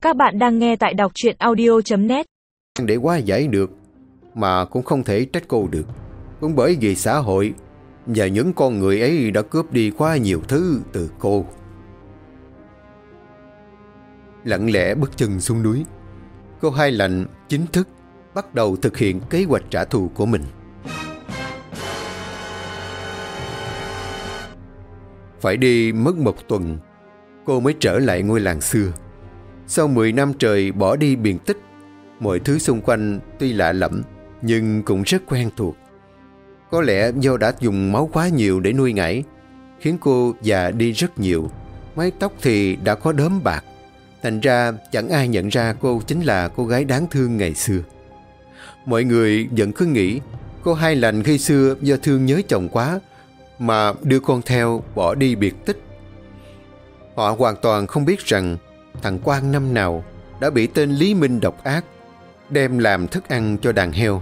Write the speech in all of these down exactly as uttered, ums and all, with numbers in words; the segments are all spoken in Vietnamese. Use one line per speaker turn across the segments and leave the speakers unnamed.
Các bạn đang nghe tại đọc truyện audio chấm net.
Để hóa giải được, mà cũng không thể trách cô được. Cũng bởi vì xã hội và những con người ấy đã cướp đi quá nhiều thứ từ cô. Lặng lẽ bước chân xuống núi, cô Hai Lạnh chính thức bắt đầu thực hiện kế hoạch trả thù của mình. Phải đi mất một tuần, cô mới trở lại ngôi làng xưa. Sau mười năm trời bỏ đi biền tích, mọi thứ xung quanh tuy lạ lẫm nhưng cũng rất quen thuộc. Có lẽ do đã dùng máu quá nhiều để nuôi ngải, khiến cô già đi rất nhiều. Mái tóc thì đã có đốm bạc, thành ra chẳng ai nhận ra cô chính là cô gái đáng thương ngày xưa. Mọi người vẫn cứ nghĩ cô Hai Lạnh khi xưa do thương nhớ chồng quá mà đưa con theo bỏ đi biệt tích. Họ hoàn toàn không biết rằng thằng Quang năm nào đã bị tên Lý Minh độc ác đem làm thức ăn cho đàn heo.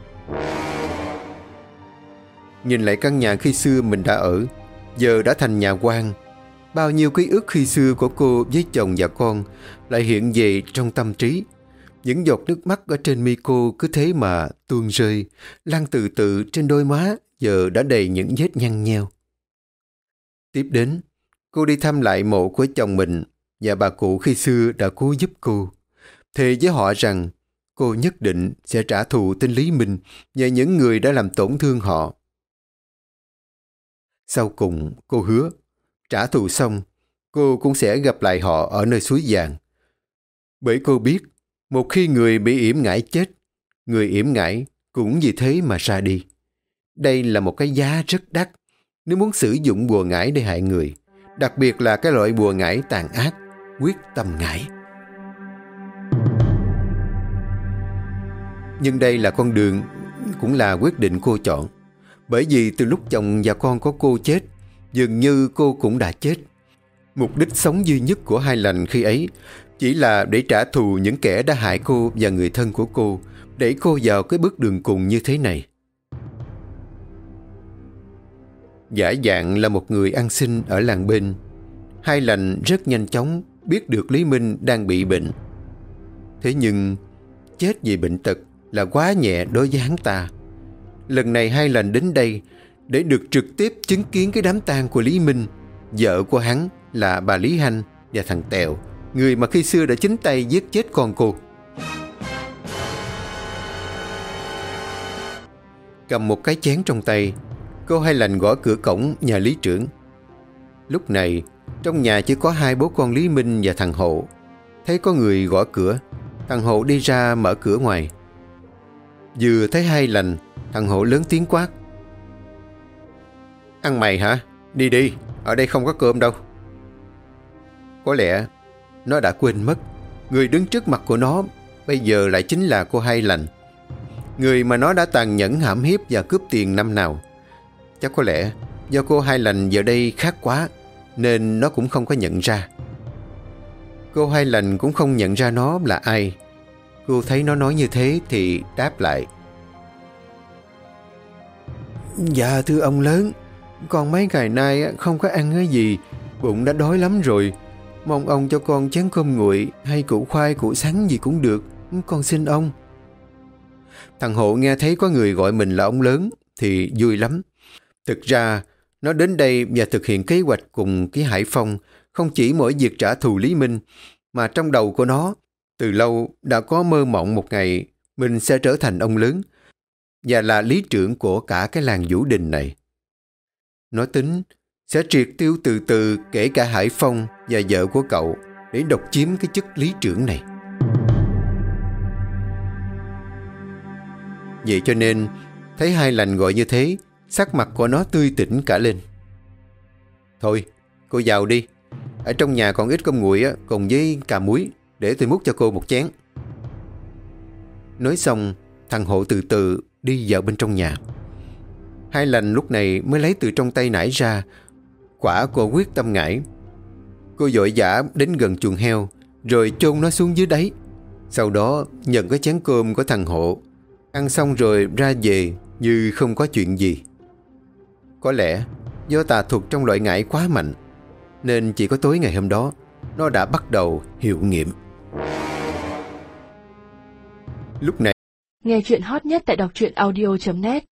Nhìn lại căn nhà khi xưa mình đã ở, giờ đã thành nhà quan. Bao nhiêu ký ức khi xưa của cô với chồng và con lại hiện về trong tâm trí. Những giọt nước mắt ở trên mi cô cứ thế mà tuôn rơi, lăn từ từ trên đôi má giờ đã đầy những vết nhăn nheo. Tiếp đến, cô đi thăm lại mộ của chồng mình và bà cụ khi xưa đã cứu giúp cô. Thề với họ rằng cô nhất định sẽ trả thù tên Lý Minh và những người đã làm tổn thương họ. Sau cùng cô hứa, trả thù xong, cô cũng sẽ gặp lại họ ở nơi suối vàng. Bởi cô biết, một khi người bị yểm ngải chết, người yểm ngải cũng vì thế mà ra đi. Đây là một cái giá rất đắt nếu muốn sử dụng bùa ngải để hại người, đặc biệt là cái loại bùa ngải tàn ác, quyết tâm ngải. Nhưng đây là con đường, cũng là quyết định cô chọn. Bởi vì từ lúc chồng và con của cô chết, dường như cô cũng đã chết. Mục đích sống duy nhất của Hai Lạnh khi ấy chỉ là để trả thù những kẻ đã hại cô và người thân của cô, đẩy cô vào cái bước đường cùng như thế này. Giả dạng là một người ăn xin ở làng bên, Hai Lạnh rất nhanh chóng biết được Lý Minh đang bị bệnh. Thế nhưng chết vì bệnh tật là quá nhẹ đối với hắn ta. Lần này Hai Lạnh đến đây để được trực tiếp chứng kiến cái đám tang của Lý Minh. Vợ của hắn là bà Lý Hanh và thằng Tèo, người mà khi xưa đã chính tay giết chết con cô. Cầm một cái chén trong tay, cô Hai Lạnh gõ cửa cổng nhà Lý trưởng. Lúc này trong nhà chỉ có hai bố con Lý Minh và thằng Hộ. Thấy có người gõ cửa, thằng Hộ đi ra mở cửa ngoài. Vừa thấy Hai Lạnh, thằng Hộ lớn tiếng quát: "Ăn mày hả? Đi đi, ở đây không có cơm đâu." Có lẽ nó đã quên mất người đứng trước mặt của nó bây giờ lại chính là cô Hai Lạnh, người mà nó đã tàn nhẫn hãm hiếp và cướp tiền năm nào. Chắc có lẽ do cô Hai Lạnh giờ đây khác quá nên nó cũng không có nhận ra. Cô Hai Lạnh cũng không nhận ra nó là ai. Cô thấy nó nói như thế thì đáp lại: "Dạ thưa ông lớn, con mấy ngày nay không có ăn cái gì, bụng đã đói lắm rồi. Mong ông cho con chén cơm nguội hay củ khoai củ sắn gì cũng được, con xin ông." Thằng Hộ nghe thấy có người gọi mình là ông lớn thì vui lắm. Thực ra nó đến đây và thực hiện kế hoạch cùng cái Hải Phong không chỉ mỗi việc trả thù Lý Minh, mà trong đầu của nó từ lâu đã có mơ mộng một ngày mình sẽ trở thành ông lớn và là lý trưởng của cả cái làng Vũ Đình này. Nó tính sẽ triệt tiêu từ từ kể cả Hải Phong và vợ của cậu để độc chiếm cái chức lý trưởng này. Vậy cho nên thấy Hai Lạnh gọi như thế, sắc mặt của nó tươi tỉnh cả lên. "Thôi, cô vào đi. Ở trong nhà còn ít cơm nguội á, cùng với cà muối, để tôi múc cho cô một chén." Nói xong, thằng Hộ từ từ đi vào bên trong nhà. Hai Lạnh lúc này mới lấy từ trong tay nải ra quả cô quyết tâm ngải. Cô vội vã đến gần chuồng heo rồi chôn nó xuống dưới đáy. Sau đó nhận cái chén cơm của thằng Hộ, ăn xong rồi ra về như không có chuyện gì. Có lẽ do tà thuật trong loại ngải quá mạnh nên chỉ có tối ngày hôm đó nó đã bắt đầu hiệu nghiệm. Lúc này,
nghe chuyện hot nhất tại đọc truyện audio chấm net.